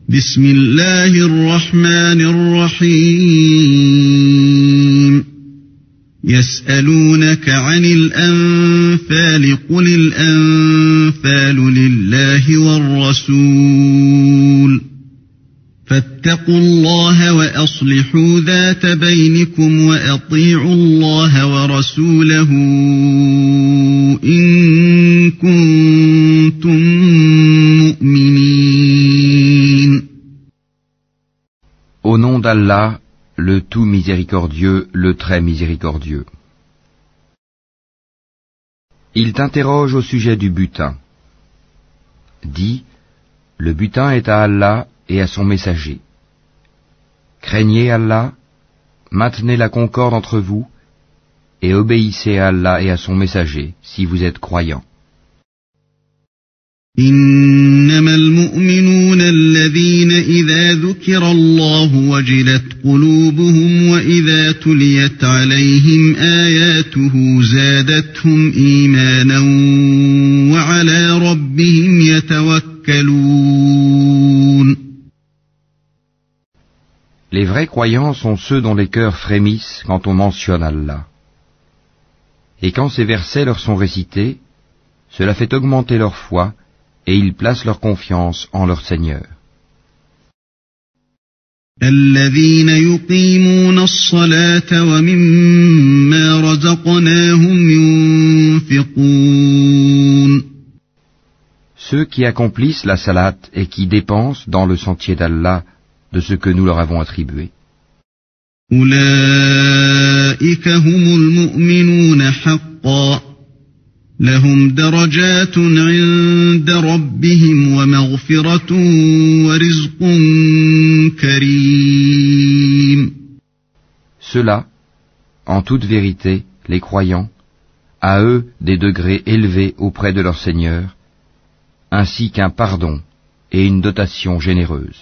بسم الله الرحمن الرحيم يسألونك عن الأنفال قل الأنفال لله والرسول فاتقوا الله وأصلحوا ذات بينكم وأطيعوا الله ورسوله إن كنتم مؤمنين. Au nom d'Allah, le tout miséricordieux, le très miséricordieux. Il t'interroge au sujet du butin. Dis, le butin est à Allah et à son messager. Craignez Allah, maintenez la concorde entre vous, et obéissez à Allah et à son messager, si vous êtes croyants. إنما المؤمنون الذين إذا ذكر الله وجلت قلوبهم وإذا تليت عليهم آياته زادتهم إيمانا وعلى ربهم يتوكلون. Les vrais croyants sont ceux dont les cœurs frémissent quand on mentionne Allah. Et quand ces versets leur sont récités, cela fait augmenter leur foi, et ils placent leur confiance en leur Seigneur. الذين يقيمون الصلاة ومما رزقناهم ينفقون. Ceux qui accomplissent la salat et qui dépensent dans le sentier d'Allah de ce que nous leur avons attribué. أولئك هم المؤمنون حقا لهم درجات عند ربهم ومغفرة ورزق كريم. Ceux-là, en toute vérité, les croyants, à eux des degrés élevés auprès de leur Seigneur, ainsi qu'un pardon et une dotation généreuse.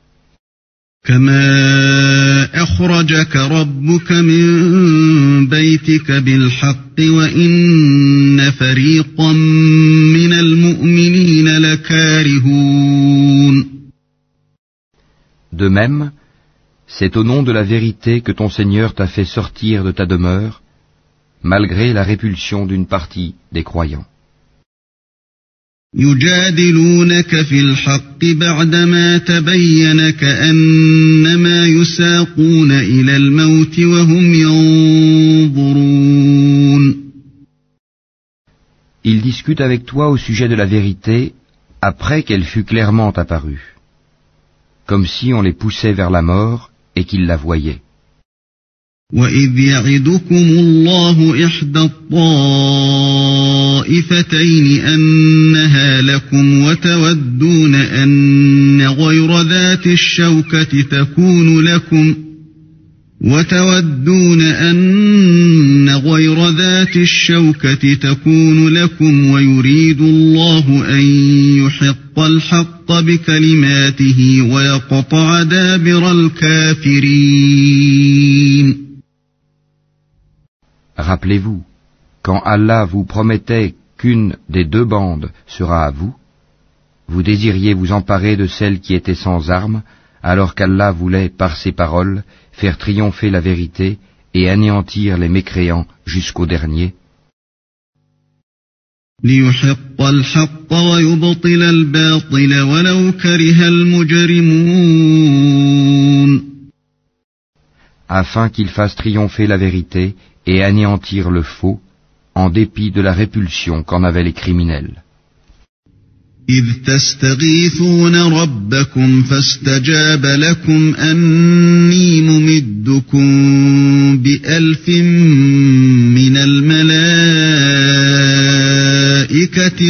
كما أخرجك ربك من بيتك بالحق وإن فريقا من المؤمنين لكارهون. De même, c'est au nom de la vérité que ton Seigneur t'a fait sortir de ta demeure, malgré la répulsion d'une partie des croyants. يجادلونك في الحق بعدما تبين كأنما يساقون إلى الموت وهم ينظرون. Ils discutent avec toi au sujet de la vérité après qu'elle fut clairement apparue, comme si on les poussait vers la mort et qu'ils la voyaient. وَإِذْ يَعِدُكُمُ اللَّهُ إِحْدَى الطَّائِفَتَيْنِ أَنَّهَا لَكُمْ وَتَوَدُّونَ أَنَّ غَيْرَ ذَاتِ الشَّوْكَةِ تَكُونُ لَكُمْ وَيُرِيدُ اللَّهُ أَن يُحِقَّ الْحَقَّ بِكَلِمَاتِهِ وَيَقْطَعَ دَابِرَ الْكَافِرِينَ. Rappelez-vous, quand Allah vous promettait qu'une des deux bandes sera à vous, vous désiriez vous emparer de celle qui était sans armes, alors qu'Allah voulait, par ses paroles, faire triompher la vérité et anéantir les mécréants jusqu'au dernier. لِيُحِقَّ الْحَقَّ وَيُبْطِلَ الْبَاطِلَ وَلَوْ كَرِهَ الْمُجْرِمُونَ. Afin qu'il fasse triompher la vérité et anéantir le faux, en dépit de la répulsion qu'en avaient les criminels. إِذْ تَسْتَغِيثُونَ رَبَّكُمْ فَاسْتَجَابَ لَكُمْ أَنِّي مُمِدُّكُمْ بِأَلْفٍ مِّنَ الْمَلَائِكَةِ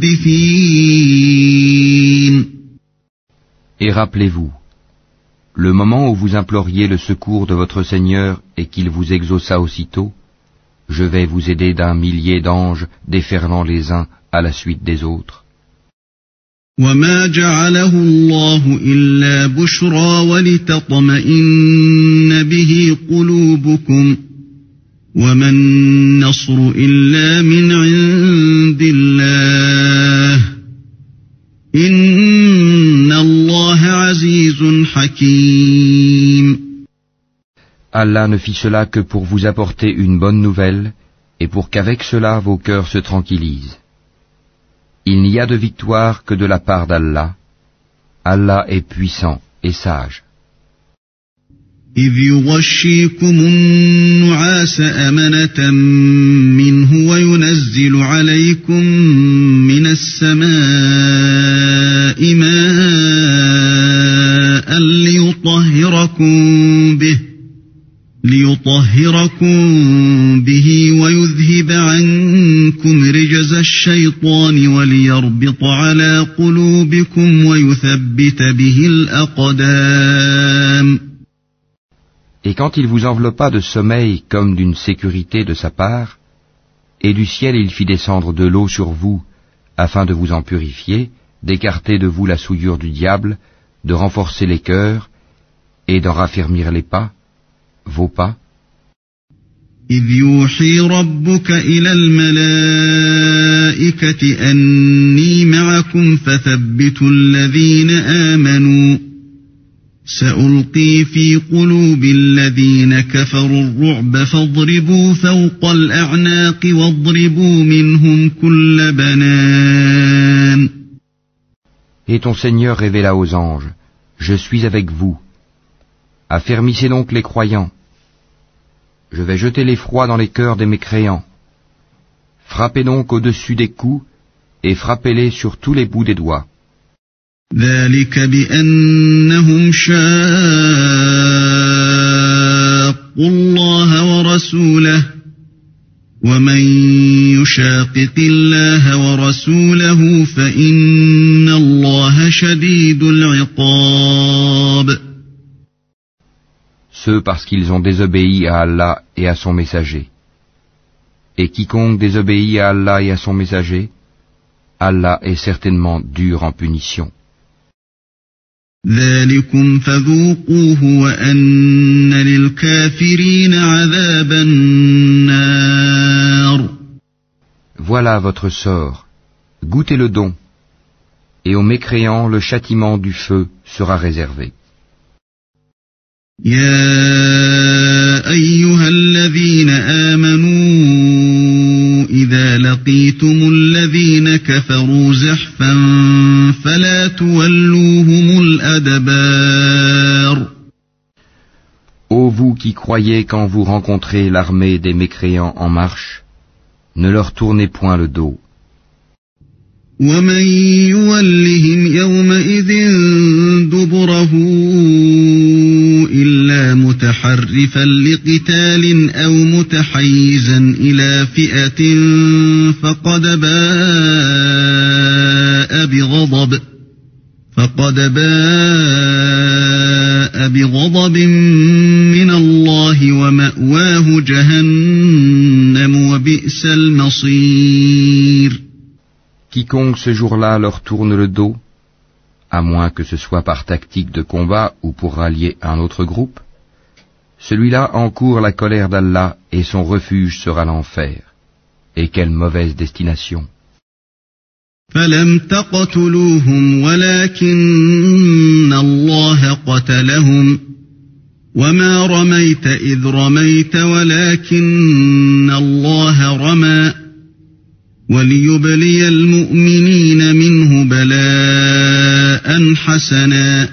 مُرْدِفِينَ. Et rappelez-vous, le moment où vous imploriez le secours de votre Seigneur et qu'il vous exauça aussitôt, je vais vous aider d'un millier d'anges déferlant les uns à la suite des autres. وَمَا جَعَلَهُ اللَّهُ إِلَّا بُشْرَى وَلِتَطْمَئِنَّ بِهِ قُلُوبُكُمْ وَمَا النَّصْرُ إِلَّا مِنْ عِندِ اللَّهِ إِنَّ اللَّهَ عَزِيزٌ عزيز حكيم. Allah ne fit cela que pour vous apporter une bonne nouvelle et pour qu'avec cela vos cœurs se tranquillisent. Il n'y a de victoire que de la part d'Allah. Allah est puissant et sage. إذ يغشيكم النعاس أمنة منه وينزل عليكم من السماء ماء ليطهركم به ويذهب عنكم رجز الشيطان وليربط على قلوبكم ويثبت به الأقدام. Et quand il vous enveloppa de sommeil comme d'une sécurité de sa part, et du ciel il fit descendre de l'eau sur vous, afin de vous en purifier, d'écarter de vous la souillure du diable, de renforcer les cœurs, et d'en raffermir les pas, vos pas. إذ يوحي ربك إلى الملائكة أني معكم فثبتوا الذين آمنوا سألقي في قلوب الذين كفروا الرعب فاضربوا فوق الأعناق واضربوا منهم كل بنان. Et ton Seigneur révéla aux anges, je suis avec vous. Affermissez donc les croyants. Je vais jeter l'effroi dans les cœurs des mécréants. Frappez donc au-dessus des coups et frappez-les sur tous les bouts des doigts. ذلك بأنهم شاقوا الله ورسوله ومن يشاقق الله ورسوله فإن الله شديد العقاب. Ceux parce qu'ils ont désobéi à Allah et à son messager. Et quiconque désobéit à Allah et à son messager, Allah est certainement dur en punition. ذلكم فذوقوه وأن للكافرين عذاب النار. Voilà votre sort. Goûtez le don. Et aux mécréants, le châtiment du feu sera réservé. يا أيها الذين آمنوا إذا لقيتم الذين كفروا زحفا فلا تولوهم الأدبار. Ô vous qui croyez quand vous rencontrez l'armée des mécréants en marche, ne leur tournez point le dos. ومن يولهم يومئذ دبره إلا متحرفا لقتال أو متحيزا إلى فئة فقد باء بغضب من الله ومأواه جهنم وبئس المصير. Quiconque ce jour-là leur tourne le dos, à moins que ce soit par tactique de combat ou pour rallier un autre groupe, celui-là encourt la colère d'Allah et son refuge sera l'enfer. Et quelle mauvaise destination! فلم تقتلوهم ولكن الله قتلهم وما رميت إذ رميت ولكن الله رمى وليبلي المؤمنين منه بلاء حسنا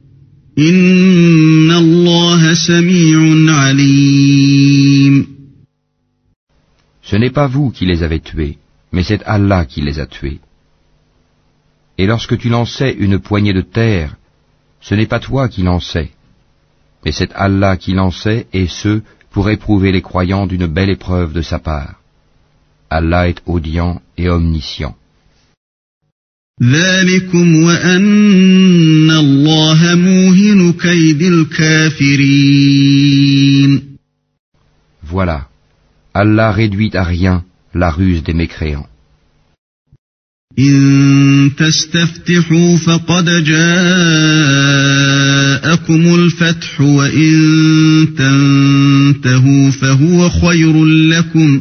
إن الله سميع عليم. Ce n'est pas vous qui les avez tués, mais c'est Allah qui les a tués. Et lorsque tu lançais une poignée de terre, ce n'est pas toi qui lançais, mais c'est Allah qui lançait, et ce, pour éprouver les croyants d'une belle épreuve de sa part. Allah est audient et omniscient. ذلكم وأن الله موهن كيد الكافرين. Voilà, Allah réduit à rien la ruse des mécréants. إن تستفتحوا فقد جاءكم الفتح وإن تنتهوا فهو خير لكم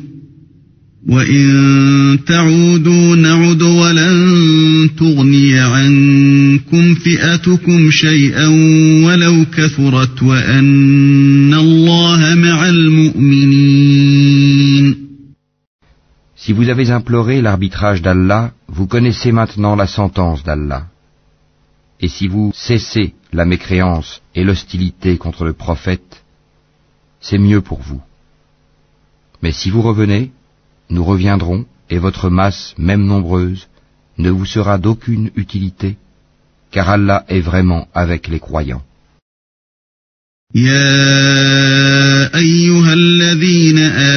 وإن تعودوا نعد ولن تغني عنكم تُغْنِكُمْ فِئَتُكُمْ شَيْئًا وَلَوْ كَثُرَتْ وَأَنَّ اللَّهَ مَعَ الْمُؤْمِنِينَ. Si vous avez imploré l'arbitrage d'Allah, vous connaissez maintenant la sentence d'Allah. Et si vous cessez la mécréance et l'hostilité contre le prophète, c'est mieux pour vous. Mais si vous revenez, nous reviendrons, et votre masse, même nombreuse, ne vous sera d'aucune utilité, car Allah est vraiment avec les croyants. يا أيها الذين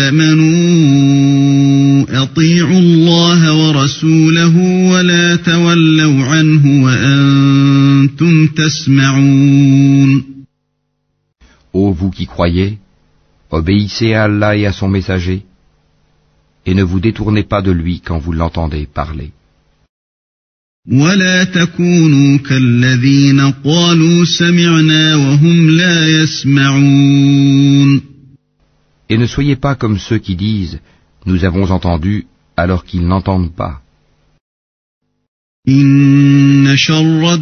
آمنوا أطيعوا الله ورسوله ولا تولوا عنه وأنتم تسمعون. Ô vous qui croyez, obéissez à Allah et à son messager, et ne vous détournez pas de lui quand vous l'entendez parler. ولا تكونوا كالذين قالوا سمعنا وهم لا يسمعون. Et ne soyez pas comme ceux qui disent « Nous avons entendu » alors qu'ils n'entendent pas. إن شر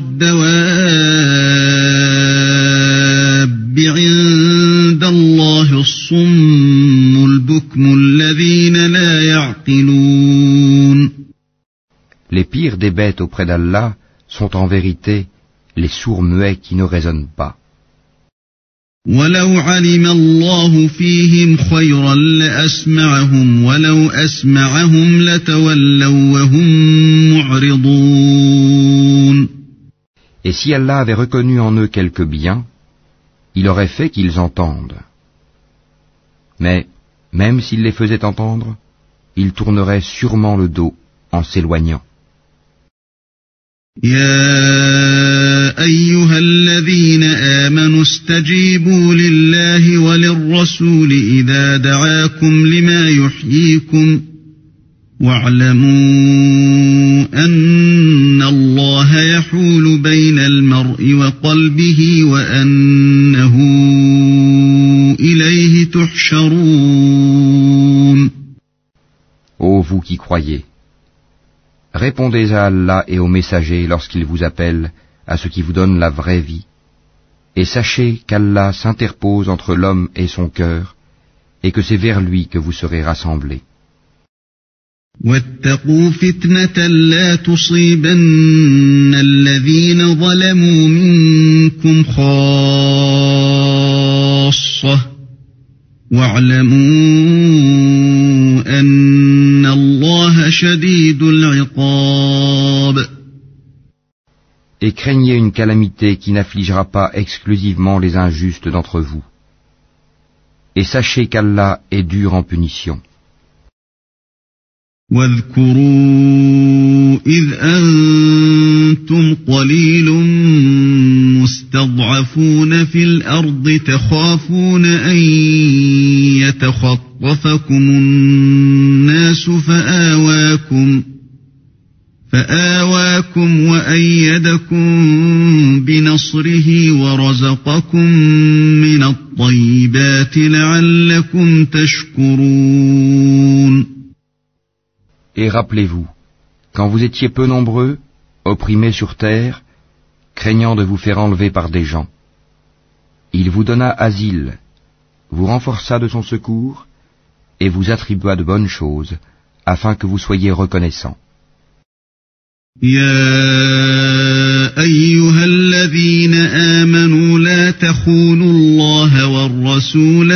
الدواب عند الله الصم البكم الذين لا يعقلون. Les pires des bêtes auprès d'Allah sont en vérité les sourds muets qui ne raisonnent pas. وَلَوْ عَلِمَ اللَّهُ فِيهِمْ خَيْرًا لَأَسْمَعَهُمْ وَلَوْ أَسْمَعَهُمْ لَتَوَلَّوْا وَهُمْ مُعْرِضُونَ. Et si Allah avait reconnu en eux quelque bien, il aurait fait qu'ils entendent. Mais, même s'il les faisait entendre, ils tourneraient sûrement le dos en s'éloignant. يا أيها الذين آمنوا استجيبوا لله وللرسول إذا دعاكم لما يحييكم واعلموا أن الله يحول بين المرء وقلبه وأنه إليه تحشرون. Ô vous qui croyez, répondez à Allah et aux messagers lorsqu'ils vous appellent à ce qui vous donne la vraie vie, et sachez qu'Allah s'interpose entre l'homme et son cœur, et que c'est vers lui que vous serez rassemblés. واتقوا فتنة لا تصيبن الذين ظلموا منكم خاصة واعلموا أن الله شديد العقاب. Et craignez une calamité qui n'affligera pas exclusivement les injustes d'entre vous. Et sachez qu'Allah est dur en punition. واذكروا إذ أنتم قليل مستضعفون في الأرض تخافون أن يتخطفكم الناس فآواكم وأيدكم بنصره ورزقكم من الطيبات لعلكم تشكرون. Et rappelez-vous, quand vous étiez peu nombreux, opprimés sur terre, craignant de vous faire enlever par des gens, il vous donna asile, vous renforça de son secours, et vous attribua de bonnes choses, afin que vous soyez reconnaissants. يا أيها الذين آمنوا لا تخونوا الله والرسول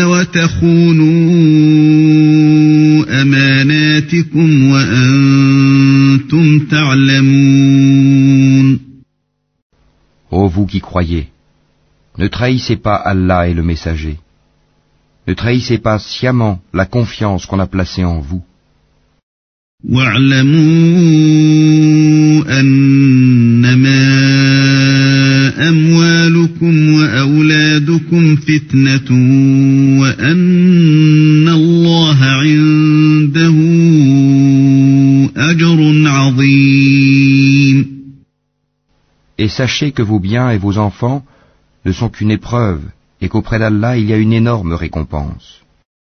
وتخونوا أماناتكم وأنتم تعلمون. Ô vous qui croyez, ne trahissez pas Allah et le messager. Ne trahissez pas sciemment la confiance qu'on a placée en vous. واعلموا أنما أموالكم وأولادكم فتنة وأن الله عنده أجر عظيم. Et sachez que vos biens et vos enfants ne sont qu'une épreuve, et qu'auprès d'Allah il y a une énorme récompense.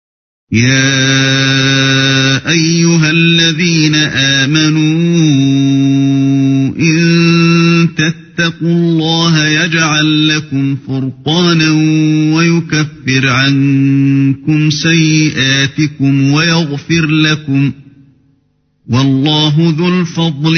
يا أيها الذين آمنوا إن تتقوا الله يجعل لكم فرقانا ويكفر عنكم سيئاتكم ويغفر لكم والله ذو الفضل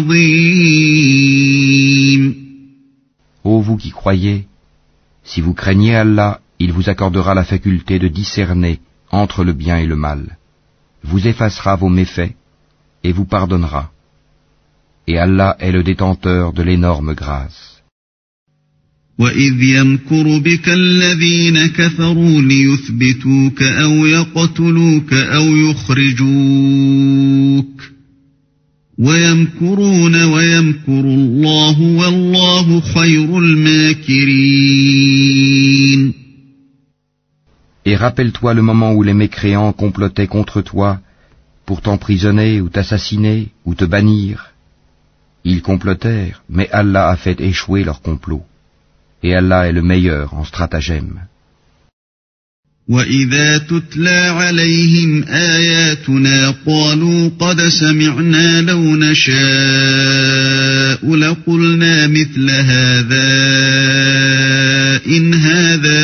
العظيم. Ô vous qui croyez, si vous craignez Allah, il vous accordera la faculté de discerner entre le bien et le mal, vous effacera vos méfaits et vous pardonnera. Et Allah est le détenteur de l'énorme grâce. وَإِذْ يَمْكُرُ بِكَ الَّذِينَ كَفَرُوا لِيُثْبِتُوكَ أَوْ يَقْتُلُوكَ أَوْ يُخْرِجُوكَ وَيَمْكُرُونَ وَيَمْكُرُ اللَّهُ وَاللَّهُ خَيْرُ الْمَاكِرِينَ. Et rappelle-toi le moment où les mécréants complotaient contre toi pour t'emprisonner ou t'assassiner ou te bannir. Ils complotèrent, mais Allah a fait échouer leur complot. Et Allah est le meilleur en stratagème. وَإِذَا تُتْلَى عَلَيْهِمْ آيَاتُنَا قَالُوا قَدْ سَمِعْنَا لَوْ نَشَاءُ لَقُلْنَا مِثْلَ هَذَا إِنْ هَذَا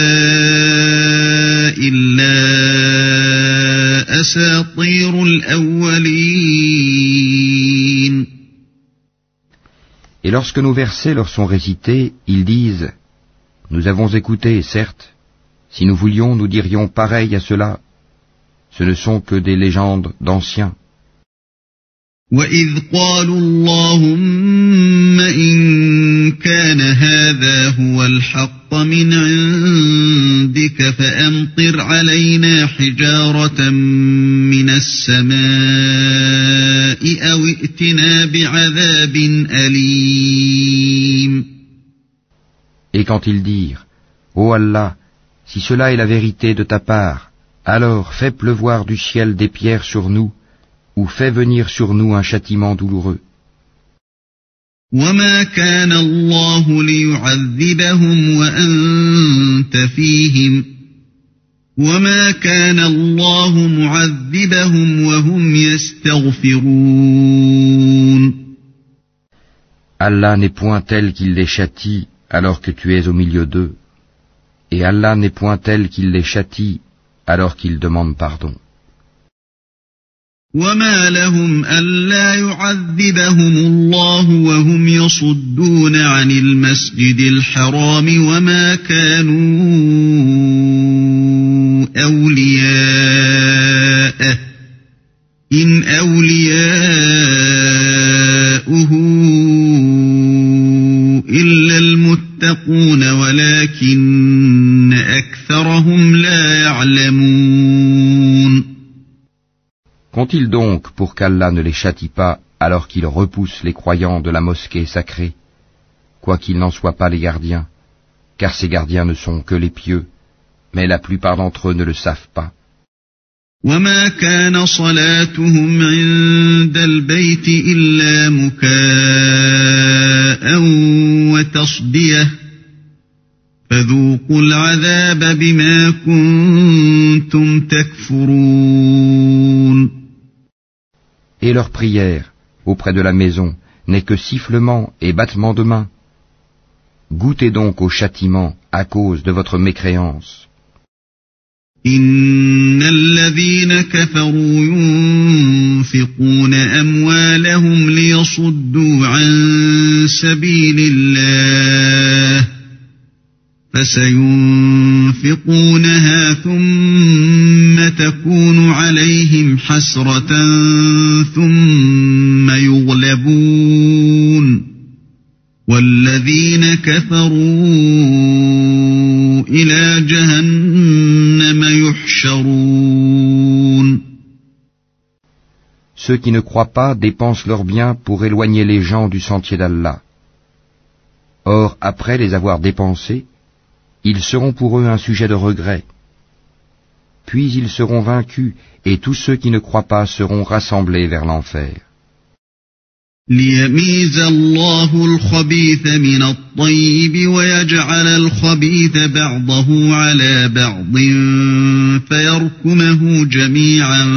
إِلَّا أَسَاطِيرُ الْأَوَّلِينَ. Et lorsque nos versets leur sont récités, ils disent « Nous avons écouté, certes. Si nous voulions, nous dirions pareil à cela. Ce ne sont que des légendes d'anciens. » وَإِذْ قَالُوا اللَّهُمَّ إِن كَانَ هَذَا هُوَ الْحَقَّ مِنْ عِندِكَ فَأَمْطِرْ عَلَيْنَا حِجَارَةً مِنَ السَّمَاءِ أَوْ ائْتِنَا بِعَذَابٍ أَلِيمٍ. Et quand ils dirent « Ô Allah, si cela est la vérité de ta part, alors fais pleuvoir du ciel des pierres sur nous, ou fais venir sur nous un châtiment douloureux. » وَمَا كَانَ اللَّهُ لِيُعَذِّبَهُمْ وَأَنْتَ فِيهِمْ وَمَا كَانَ اللَّهُ مُعَذِّبَهُمْ وَهُمْ يَسْتَغْفِرُونَ. Allah n'est point tel qu'il les châtie alors que tu es au milieu d'eux, et Allah n'est point tel qu'il les châtie alors qu'ils demandent pardon. وَمَا لَهُمْ أَلَّا يُعَذِّبَهُمُ اللَّهُ وَهُمْ يَصُدُّونَ عَنِ الْمَسْجِدِ الْحَرَامِ وَمَا كَانُوا أَوْلِيَاءَهُ إِنْ أَوْلِيَاؤُهُ إِلَّا الْمُتَّقُونَ وَلَكِنَّ أَكْثَرَهُمْ لَا يَعْلَمُونَ. Qu'ont-ils donc pour qu'Allah ne les châtie pas alors qu'il repousse les croyants de la mosquée sacrée, quoiqu'ils n'en soient pas les gardiens, car ces gardiens ne sont que les pieux, mais la plupart d'entre eux ne le savent pas. وَمَا كَانَ صَلَاتُهُمْ عِندَ الْبَيْتِ إِلَّا مُكَاءً وَتَصْدِيَةً فَذُوقُوا الْعَذَابَ بِمَا كُنتُمْ تَكْفُرُونَ. Et leur prière auprès de la maison n'est que sifflement et battement de main. Goûtez donc au châtiment à cause de votre mécréance. إِنَّ الَّذِينَ كَفَرُوا يُنْفِقُونَ أَمْوَالَهُمْ لِيَصُدُّوا عَنْ سَبِيلِ اللَّهِ فَسَيُنْفِقُونَهَا ثُمَّ تَكُونُ عَلَيْهِمْ حَسْرَةً ثُمَّ يُغْلَبُونَ وَالَّذِينَ كَفَرُوا إِلَى جَهَنَّمَ يُحْشَرُونَ. Ceux qui ne croient pas dépensent leurs biens pour éloigner les gens du sentier d'Allah. Or, après les avoir dépensés, ils seront pour eux un sujet de regret. Puis ils seront vaincus, et tous ceux qui ne croient pas seront rassemblés vers l'enfer. لِيَمِيزَ اللَّهُ الْخَبِيثَ مِنَ الطَّيِّبِ وَيَجْعَلَ الْخَبِيثَ بَعْضَهُ عَلَى بَعْضٍ فَيَرْكُمَهُ جَمِيعًا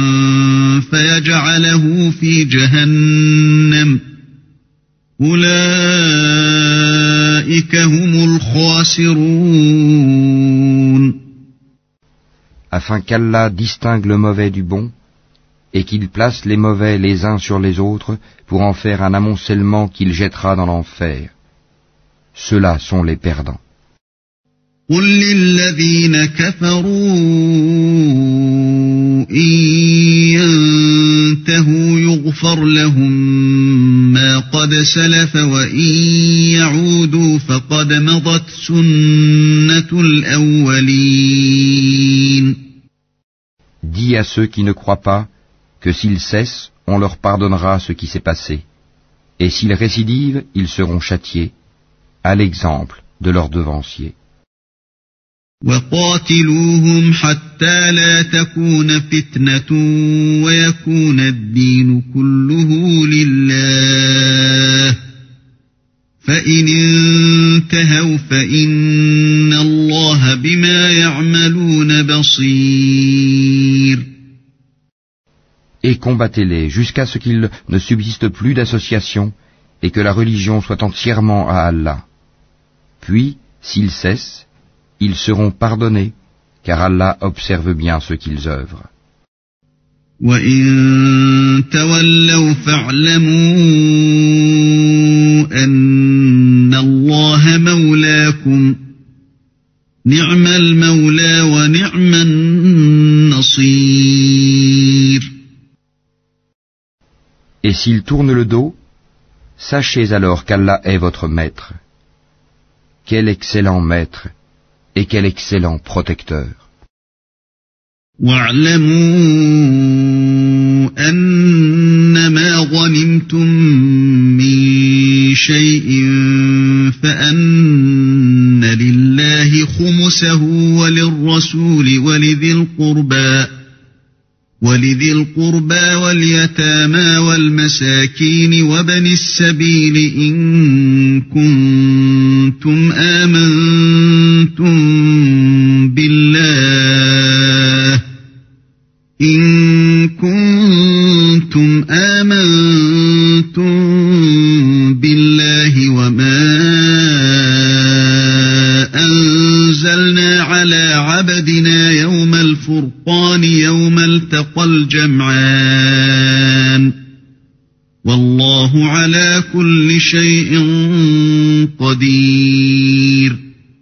فَيَجْعَلَهُ فِي جَهَنَّمَ أُولَئِكَ أولئك هم الخاسرون. Afin qu'Allah distingue le mauvais du bon, et qu'il place les mauvais les uns sur les autres pour en faire un amoncellement qu'il jettera dans l'enfer. Ceux-là sont les perdants. قل للذين كفروا إن ينتهوا يغفر لهم ما قد سلف وإن يعودوا فقد مضت سنة الأولين. Dis à ceux qui ne croient pas que s'ils cessent, on leur pardonnera ce qui s'est passé, et s'ils récidivent, ils seront châtiés, à l'exemple de leurs devanciers. وقاتلوهم حتى لا تكون فتنة ويكون الدين كله لله فإن انتهوا فإن الله بما يعملون بصير. Et combattez-les jusqu'à ce qu'il ne subsiste plus d'association et que la religion soit entièrement à Allah. Puis, s'ils cessent, ils seront pardonnés, car Allah observe bien ce qu'ils œuvrent. وَإِن تَوَلَّوْا فَاعْلَمُوا أَنَّ اللَّهَ مَوْلَاكُمْ نِعْمَ الْمَوْلَى وَنِعْمَ النَّصِيرُ. Et s'ils tournent le dos, sachez alors qu'Allah est votre maître. Quel excellent maître et quel excellent protecteur. وَاعْلَمُوا أَنَّمَا غَنِمْتُم مِّن شَيْءٍ فَأَنَّ لِلَّهِ خُمُسَهُ وَلِلرَّسُولِ وَلِذِي الْقُرْبَى وَالْيَتَامَى وَالْمَسَاكِينِ وَابْنِ السَّبِيلِ إِن كُنتُمْ آمَنتُم بالله وما أنزلنا على عبدنا يوم الفرقان يوم التقى الجمعان والله على كل شيء قدير.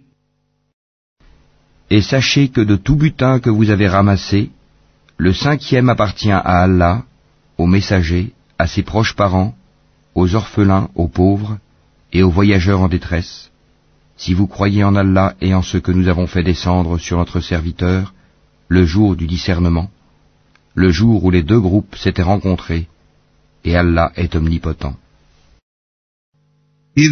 Et sachez que de tout butin que vous avez ramassé, le 5e appartient à Allah, aux messagers, à ses proches parents, aux orphelins, aux pauvres et aux voyageurs en détresse, si vous croyez en Allah et en ce que nous avons fait descendre sur notre serviteur, le jour du discernement, le jour où les deux groupes s'étaient rencontrés, et Allah est omnipotent. إذ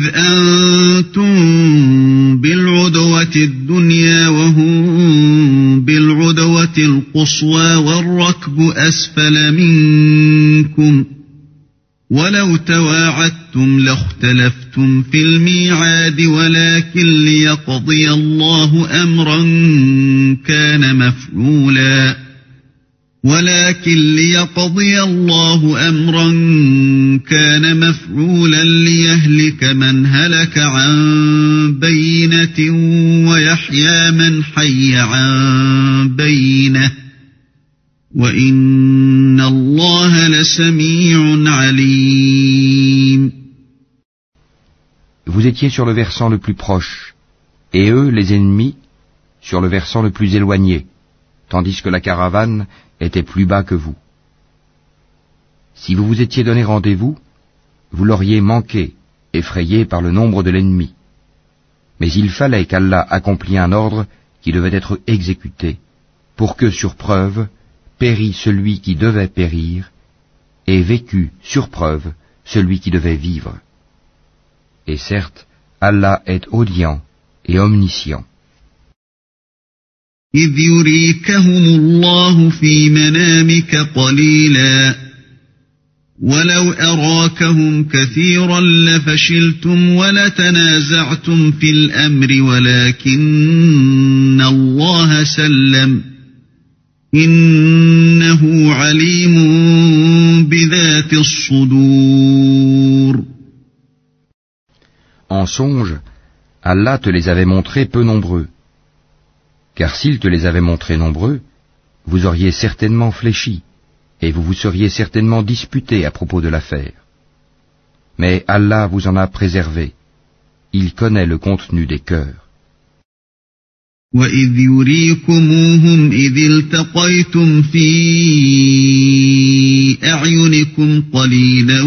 أنتم بالعدوة الدنيا وهم بالعدوة القصوى والركب أسفل منكم ولو تواعدتم لاختلفتم في الميعاد ولكن ليقضي الله أمرا كان مفعولا ليهلك من هلك عن بينة ويحيى من حي عن بينة وإن الله لسميع عليم. Vous étiez sur le versant le plus proche, et eux, les ennemis, sur le versant le plus éloigné, tandis que la caravane était plus bas que vous. Si vous vous étiez donné rendez-vous, vous l'auriez manqué, effrayé par le nombre de l'ennemi. Mais il fallait qu'Allah accomplît un ordre qui devait être exécuté, pour que, sur preuve, périt celui qui devait périr, et vécut, sur preuve, celui qui devait vivre. Et certes, Allah est audient et omniscient. إذ يريكهم الله في منامك قليلا ولو أراكهم كثيرا لفشلتم ولتنازعتم في الأمر ولكن الله سلم إنه عليم بذات الصدور. En songe, Allah te les avait montrés peu nombreux. Car s'il te les avait montrés nombreux, vous auriez certainement fléchi, et vous vous seriez certainement disputé à propos de l'affaire. Mais Allah vous en a préservé. Il connaît le contenu des cœurs. وَإِذْ يُرِيكُمُوهُمْ إِذِ الْتَقَيْتُمْ فِي أَعْيُنِكُمْ قَلِيلًا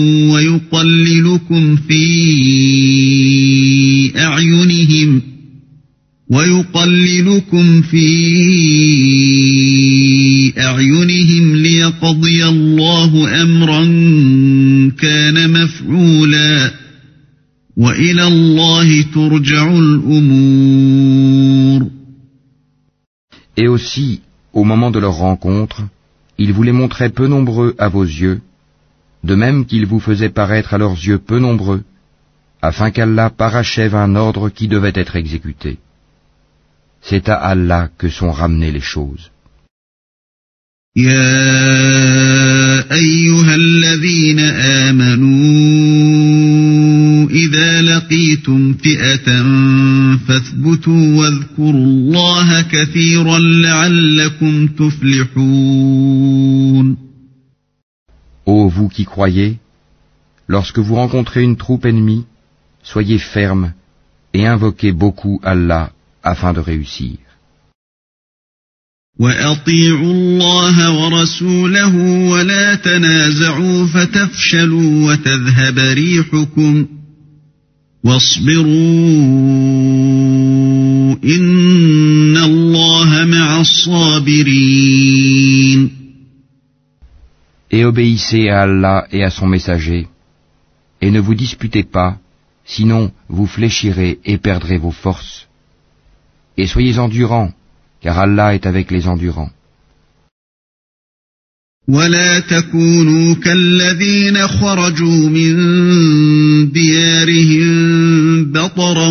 وَيُقَلِّلُكُمْ فِي أَعْيُنِهِمْ لِيَقْضِيَ اللَّهُ أَمْرًا كَانَ مَفْعُولًا وَإِلَى اللَّهِ تُرْجَعُ الْأُمُورُ. Et aussi, au moment de leur rencontre, ils vous les montraient peu nombreux à vos yeux, de même qu'ils vous faisaient paraître à leurs yeux peu nombreux, afin qu'Allah parachève un ordre qui devait être exécuté. C'est à Allah que sont ramenées les choses. يا أيها الذين آمنوا إذا لقيتم فئة فاثبتوا واذكروا الله كثيرا لعلكم تفلحون. Ô vous qui croyez, lorsque vous rencontrez une troupe ennemie, soyez fermes et invoquez beaucoup Allah afin de réussir. وَأَطِيعُوا اللَّهَ وَرَسُولَهُ وَلَا تَنَازَعُوا فَتَفْشَلُوا وَتَذْهَبَ رِيحُكُمْ وَاصْبِرُوا إِنَّ اللَّهَ مَعَ الصَّابِرِينَ. Et obéissez à Allah et à son messager, et ne vous disputez pas, sinon vous fléchirez et perdrez vos forces. Et soyez endurants, car Allah est avec les endurants. ولا تكونوا كالذين خرجوا من ديارهم بطرا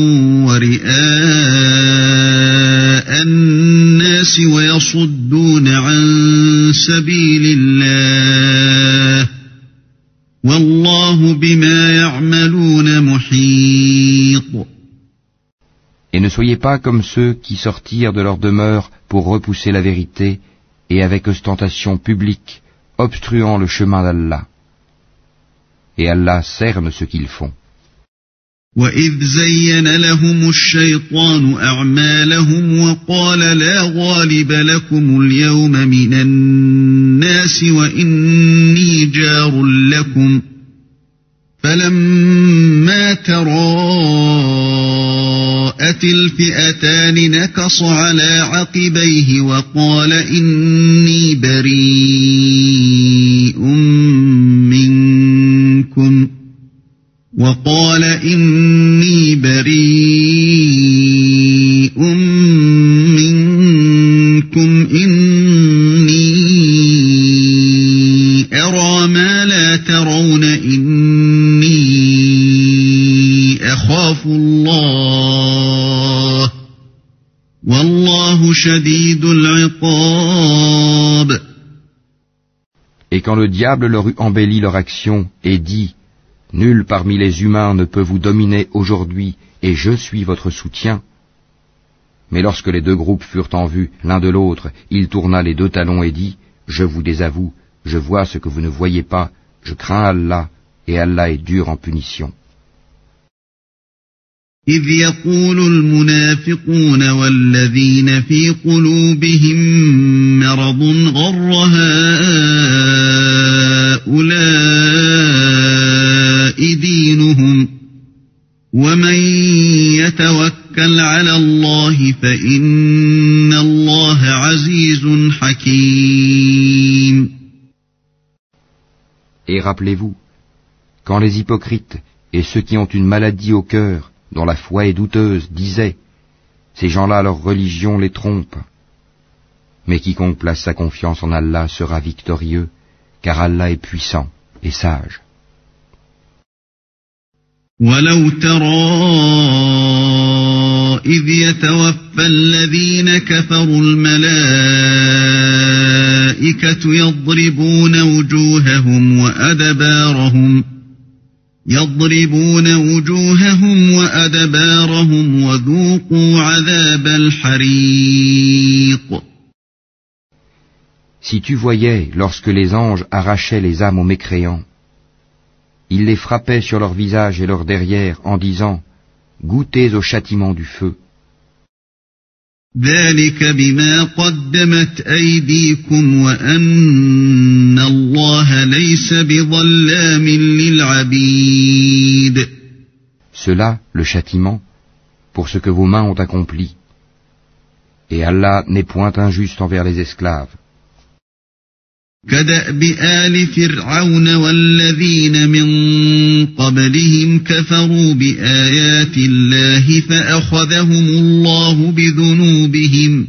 ورئاء الناس ويصدون عن سبيل الله والله بما يعملون محيط. Et ne soyez pas comme ceux qui sortirent de leur demeure pour repousser la vérité et avec ostentation publique, obstruant le chemin d'Allah. Et Allah cerne ce qu'ils font. وَإِذْ زَيَّنَ لَهُمُ الشَّيْطَانُ أَعْمَالَهُمْ وَقَالَ لَا غَالِبَ لَكُمُ الْيَوْمَ مِنَ النَّاسِ وَإِنِّي جَارٌ لَكُمْ فَلَمَّا تَرَاءَتِ الْفِئَتَانِ نَكَصَ عَلَى عَقِبَيْهِ وَقَالَ إِنِّي بَرِيءٌ منكم إني أرى ما لا ترون إني أخاف الله والله شديد العقاب. Et quand le diable leur eut embelli leur action et dit « Nul parmi les humains ne peut vous dominer aujourd'hui, et je suis votre soutien », mais lorsque les deux groupes furent en vue l'un de l'autre, il tourna les deux talons et dit « Je vous désavoue, je vois ce que vous ne voyez pas, je crains Allah, et Allah est dur en punition. » إذ يقول المنافقون والذين في قلوبهم مرض غر هؤلاء دينهم ومن يتوكل على الله فإن الله عزيز حكيم. Et rappelez-vous, quand les hypocrites et ceux qui ont une maladie au cœur, dont la foi est douteuse, disaient « Ces gens-là, leur religion les trompe. » Mais quiconque place sa confiance en Allah sera victorieux, car Allah est puissant et sage. وَلَوْ تَرَى إِذْ يَتَوَفَّى الَّذِينَ كَفَرُوا الملائكة يضربون وجوههم وأدبارهم يضربون وجوههم وأدبارهم وذوقوا عذاب الحريق. Si tu voyais lorsque les anges arrachaient les âmes aux mécréants, ils les frappaient sur leur visage et leur derrière en disant « Goûtez au châtiment du feu ». ذلك بما قدمت أيديكم وأن الله ليس بظلام للعبيد. Cela, le châtiment, pour ce que vos mains ont accompli. Et Allah n'est point injuste envers les esclaves. كدأب آل فرعون والذين من قبلهم كفروا بآيات الله فأخذهم الله بذنوبهم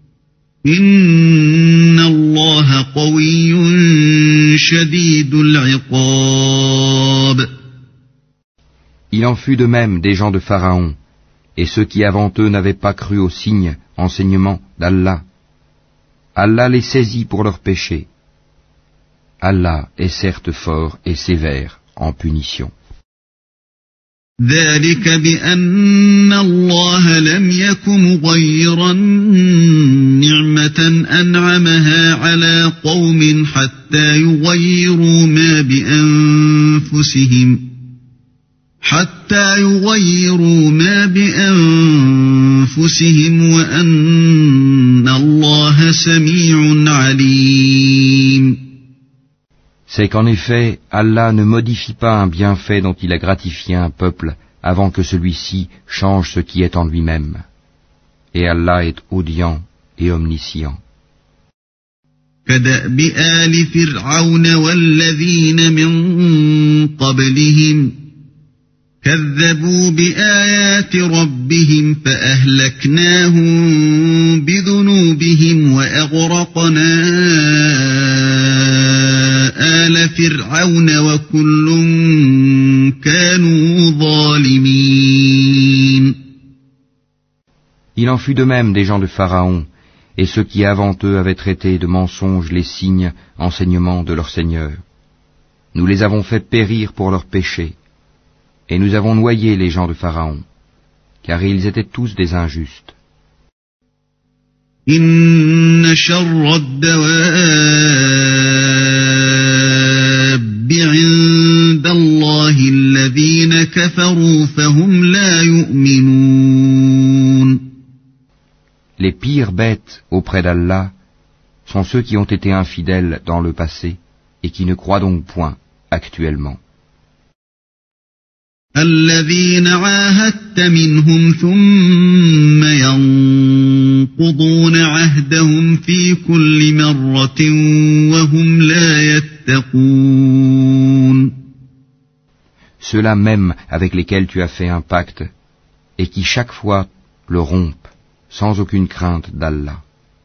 إن الله قوي شديد العقاب. Il en fut de même des gens de Pharaon, et ceux qui avant eux n'avaient pas cru aux signes, enseignements d'Allah. Allah les saisit pour leurs péchés. Allah est certes fort et sévère en punition. ذلك بأن الله لم يك مغيرا نعمة أنعمها على قوم حتى يغيروا ما بأنفسهم وأن الله سميع عليم. C'est qu'en effet, Allah ne modifie pas un bienfait dont il a gratifié un peuple avant que celui-ci change ce qui est en lui-même. Et Allah est audient et omniscient. كدأب آل فرعون والذين من قبلهم كذبوا بآيات ربهم فأهلكناهم بذنوبهم وأغرقنا آل فرعون وكل كانوا ظالمين. Il en fut de même des gens de Pharaon, et ceux qui avant eux avaient traité de mensonges les signes, enseignements de leur Seigneur. Nous les avons fait périr pour leurs péchés, et nous avons noyé les gens de Pharaon, car ils étaient tous des injustes. إن شر الدواب عند الله الذين كفروا فهم لا يؤمنون. Les pires bêtes auprès d'Allah sont ceux qui ont été infidèles dans le passé et qui ne croient donc point actuellement. الذين عاهدت منهم ثم ينقضون عهدهم في كل مرة وهم لا يتقون. Ceux-là même avec lesquels tu as fait un pacte et qui chaque fois le rompent sans aucune crainte d'Allah.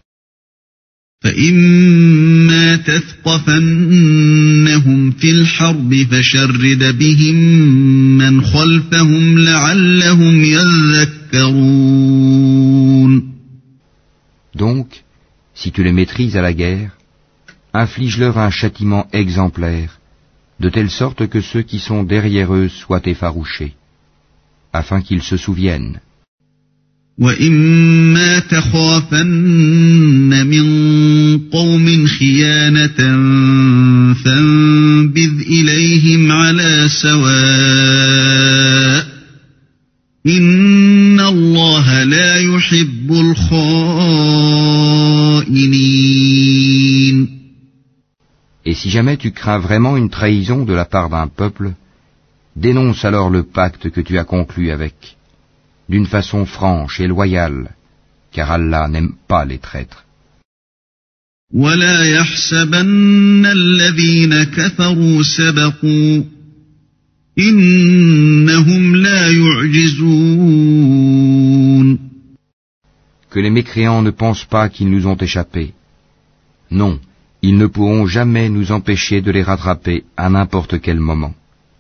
فإما تثقفنهم في الحرب فشرد بهم من خلفهم لعلهم يذكرون. Donc, si tu les maîtrises à la guerre, inflige-leur un châtiment exemplaire, de telle sorte que ceux qui sont derrière eux soient effarouchés, afin qu'ils se souviennent. وَإِمَّا تَخَافَنَّ مِنْ قَوْمٍ خِيَانَةً فَانبِذْ إِلَيْهِمْ عَلَى سَوَاءٍ إِنَّ اللَّهَ لَا يُحِبُّ الْخَائِنِينَ. Et si jamais tu crains vraiment une trahison de la part d'un peuple, dénonce alors le pacte que tu as conclu avec, d'une façon franche et loyale, car Allah n'aime pas les traîtres. وَلَا يَحْسَبَنَّ الَّذِينَ كَفَرُوا سَبَقُوا إِنَّهُمْ لَا يُعْجِزُونَ. Que les mécréants ne pensent pas qu'ils nous ont échappé. Non, ils ne pourront jamais nous empêcher de les rattraper à n'importe quel moment.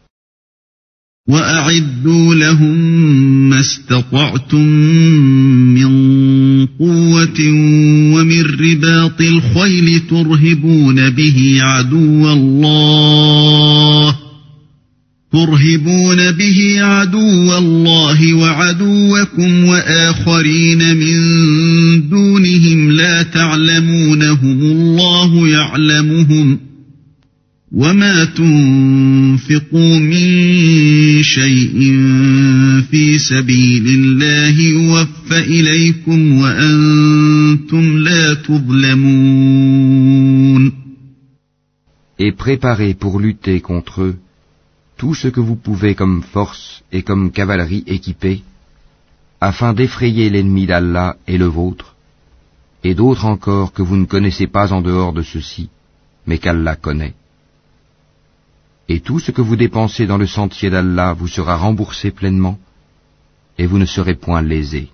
وَأَعِدُّوا لَهُم مَّا اسْتَطَعْتُم مِّن قُوَّةٍ وَمِن رِّبَاطِ الْخَيْلِ تُرْهِبُونَ بِهِ عَدُوَّ ترهبون به عدو الله وعدوكم وآخرين من دونهم لا تعلمونهم الله يعلمهم وما تنفقوا من شيء في سبيل الله يوفى إليكم وأنتم لا تظلمون. Et préparez pour lutter contre eux tout ce que vous pouvez comme force et comme cavalerie équipée, afin d'effrayer l'ennemi d'Allah et le vôtre, et d'autres encore que vous ne connaissez pas en dehors de ceux-ci, mais qu'Allah connaît. Et tout ce que vous dépensez dans le sentier d'Allah vous sera remboursé pleinement, et vous ne serez point lésés.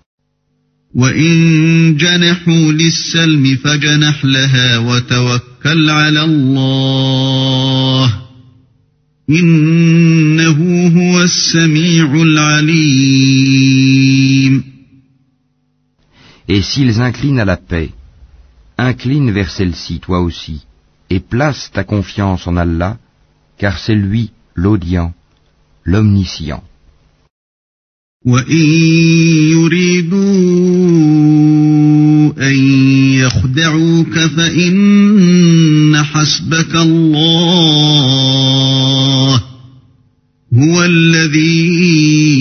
وَإِن جَنَحُوا لِلسَّلْمِ فَجَنَحْ لَهَا وَتَوَكَّلْ عَلَى اللَّهِ إِنَّهُ هُوَ السَّمِيعُ الْعَلِيمُ. Et s'ils inclinent à la paix, incline vers celle-ci toi aussi, et place ta confiance en Allah, car c'est lui l'audient, l'omniscient. وَإِن يُرِيدُوا أَن يَخْدَعُوكَ فَإِنَّ حَسْبَكَ اللَّهُ هُوَ الَّذِي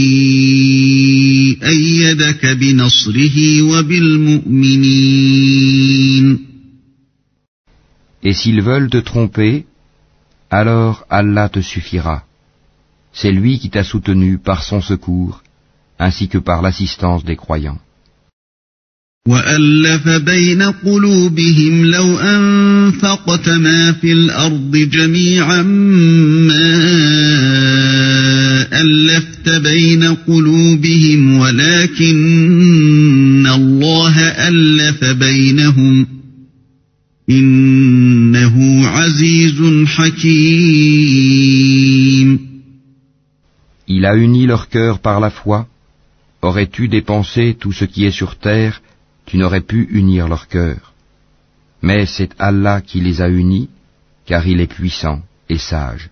أَيَّدَكَ بِنَصْرِهِ وَبِالْمُؤْمِنِينَ. Et s'ils veulent te tromper, alors Allah te suffira. C'est lui qui t'a soutenu par son secours, ainsi que par l'assistance des croyants. وَأَلَّفَ بَيْنَ قُلُوبِهِمْ لَوْ أَنفَقْتَ مَا فِي الْأَرْضِ جَمِيعًا مَا أَلَّفْتَ بَيْنَ قُلُوبِهِمْ وَلَكِنَّ اللَّهَ أَلَّفَ بَيْنَهُمْ إِنَّهُ عَزِيزٌ حَكِيمٌ. Il a uni leur cœur par la foi. Aurais-tu dépensé tout ce qui est sur terre, tu n'aurais pu unir leur cœur. Mais c'est Allah qui les a unis, car il est puissant et sage.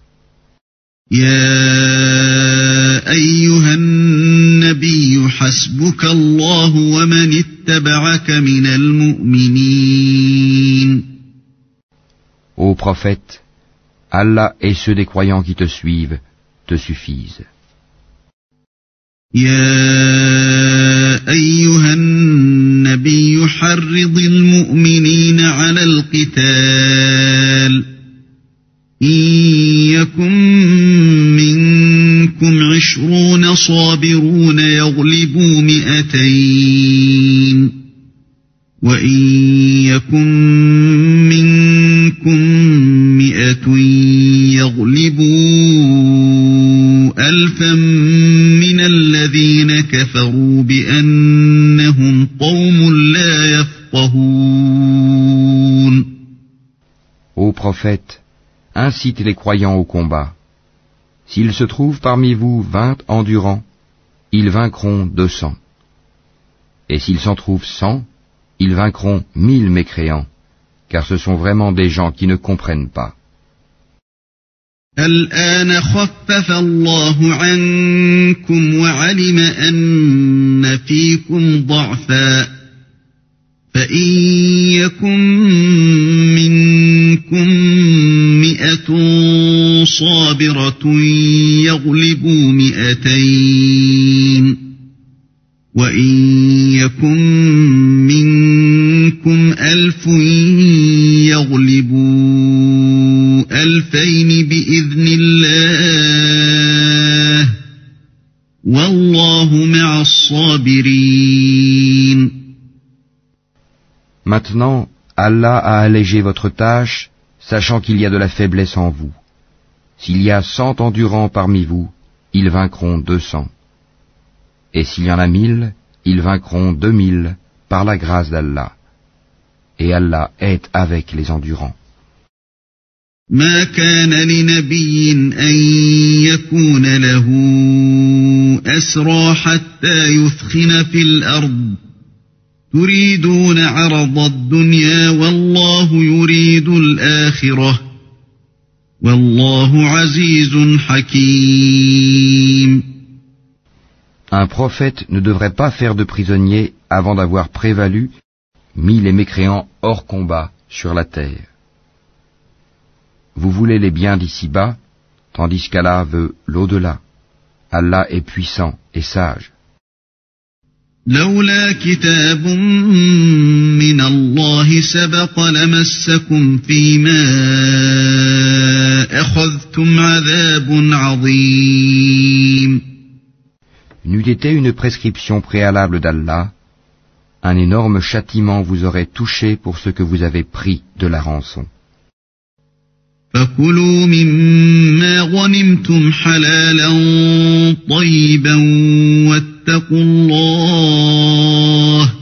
يا أيها النبي حسبك الله ومن اتبعك من المؤمنين. Ô prophète, Allah et ceux des croyants qui te suivent te suffisent. يا أيها النبي حرض المؤمنين على القتال إن يكن منكم 20 صابرون يغلبوا 200 وإن يكن منكم 100 يغلبوا 1000 من الذين كفروا بأنهم قوم لا يفقهون. Ô prophète, incite les croyants au combat. S'il se trouve parmi vous 20 endurants, ils vaincront 200. Et s'il s'en trouve 100, ils vaincront 1000 mécréants, car ce sont vraiment des gens qui ne comprennent pas. الآن خفف الله عنكم وعلم أن فيكم ضعفا فإن يكن منكم 100 صابرة يغلبوا 200 وإن يكن منكم 1000 يغلبوا 2000 بإذن الله والله مع الصابرين. Maintenant, Allah a allégé votre tâche, sachant qu'il y a de la faiblesse en vous. S'il y a 100 endurants parmi vous, ils vaincront 200. Et s'il y en a 1000, ils vaincront 2000 par la grâce d'Allah. Et Allah est avec les endurants. ما كان لنبي أن يكون له أسرى حتى يثخن في الأرض تريدون عرض الدنيا والله يريد الآخرة والله عزيز حكيم. Un prophète ne devrait pas faire de prisonniers avant d'avoir prévalu, mis les mécréants hors combat sur la terre. Vous voulez les biens d'ici-bas, tandis qu'Allah veut l'au-delà. Allah est puissant et sage. لولا كتاب من الله سبق لمسكم فيما أخذتم عذاب عظيم. N'eût été une prescription préalable d'Allah, un énorme châtiment vous aurait touché pour ce que vous avez pris de la rançon. فكلوا مما غنمتم حلالا طيبا واتقوا الله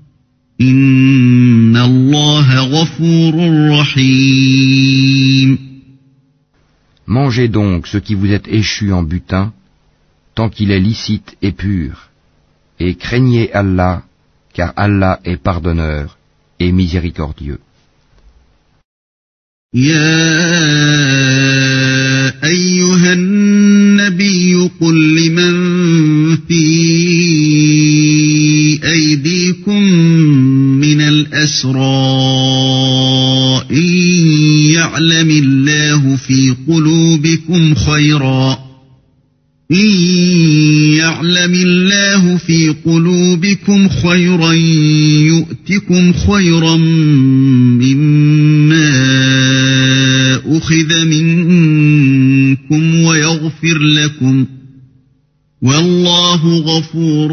إن الله غفور رحيم. Mangez donc ce qui vous est échu en butin, tant qu'il est licite et pur, et craignez Allah, car Allah est pardonneur et miséricordieux. يا أيها النبي قل لمن في أيديكم من الأسرى إن يعلم الله في قلوبكم خيرا يؤتكم خيرا مما أخذ منكم ويغفر لكم والله غفور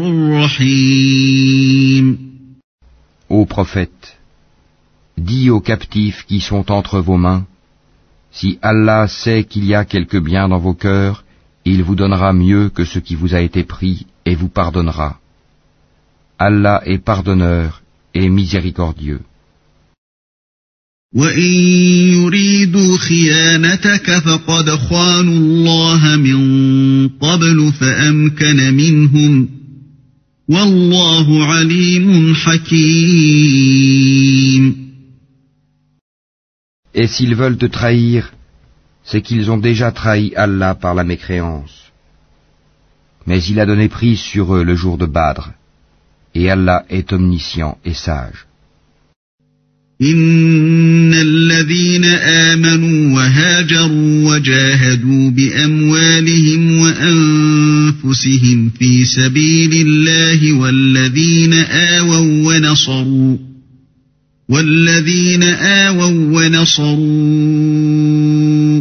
رحيم. Ô prophète, dis aux captifs qui sont entre vos mains, si Allah sait qu'il y a quelque bien dans vos cœurs, il vous donnera mieux que ce qui vous a été pris et vous pardonnera. Allah est pardonneur et miséricordieux. وَإِن يُرِيدُوا خِيَانَتَكَ فَقَدْ خَانُوا اللَّهَ مِن قَبْلُ فَأَمْكَنَ مِنْهُمْ وَاللَّهُ عَلِيمٌ حَكِيمٌ. Et s'ils veulent te trahir, c'est qu'ils ont déjà trahi Allah par la mécréance. Mais il a donné prise sur eux le jour de Badr, et Allah est omniscient et sage. إن الذين آمنوا وهاجروا وجاهدوا بأموالهم وأنفسهم في سبيل الله والذين آووا ونصروا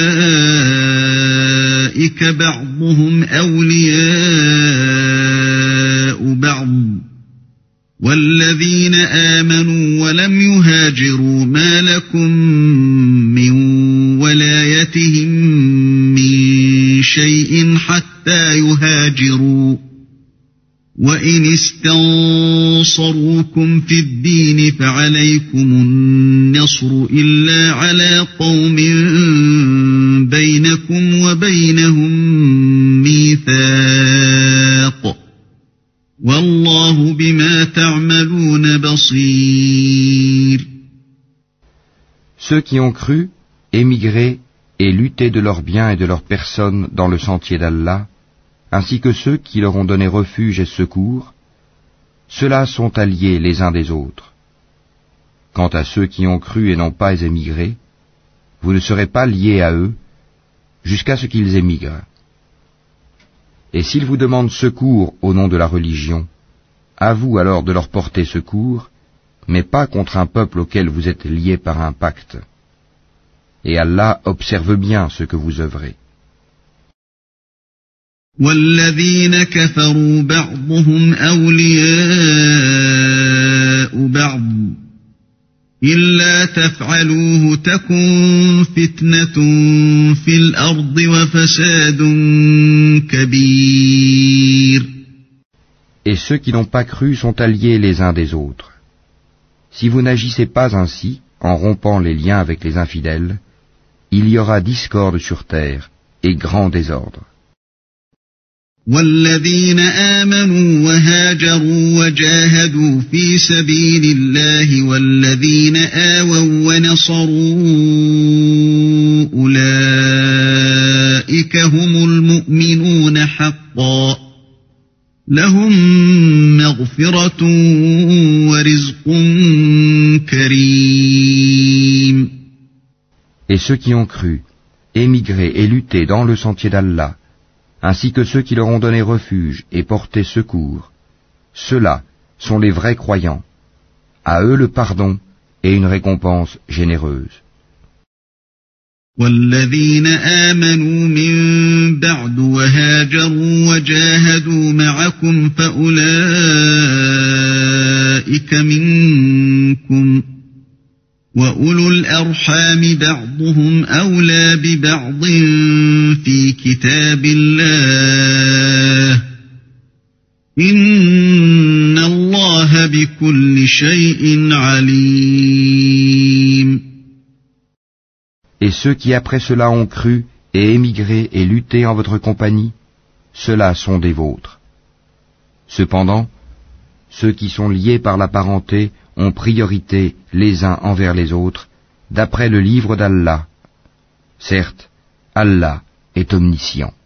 أولئك بعضهم أولياء بعض والذين آمنوا ولم يهاجروا ما لكم من ولايتهم من شيء حتى يهاجروا وإن استنصروكم في الدين فعليكم النصر إلا على قوم بينكم وبينهم ميثاق والله بما تعملون بصير. Ceux qui ont cru, émigré et lutté de leurs biens et de leurs personnes dans le sentier d'Allah, ainsi que ceux qui leur ont donné refuge et secours, ceux-là sont alliés les uns des autres. Quant à ceux qui ont cru et n'ont pas émigré, vous ne serez pas liés à eux jusqu'à ce qu'ils émigrent. Et s'ils vous demandent secours au nom de la religion, à vous alors de leur porter secours, mais pas contre un peuple auquel vous êtes liés par un pacte. Et Allah observe bien ce que vous œuvrez. والذين كفروا بعضهم أولياء بعض إلا تفعلوه تكن فتنة في الأرض وفساد كبير. Et ceux qui n'ont pas cru sont alliés les uns des autres. Si vous n'agissez pas ainsi, en rompant les liens avec les infidèles, il y aura discorde sur terre et grand désordre. والذين آمنوا وهاجروا وجاهدوا في سبيل الله والذين آووا ونصروا أولئك هم المؤمنون حقا لهم مغفرة ورزق كريم. Et ceux qui ont cru, émigré et lutté dans le sentier d'Allah, ainsi que ceux qui leur ont donné refuge et porté secours, ceux-là sont les vrais croyants. À eux le pardon et une récompense généreuse. والذين آمنوا من بعد وهاجروا وجاهدوا معكم فأولئك منكم وأولو الأرحام بعضهم أولى ببعض في كتاب الله إن الله بكل شيء عليم. Et ceux qui après cela ont cru et émigré et lutté en votre compagnie, ceux-là sont des vôtres. Cependant, ceux qui sont liés par la parenté ont priorité les uns envers les autres, d'après le livre d'Allah. Certes, Allah est omniscient.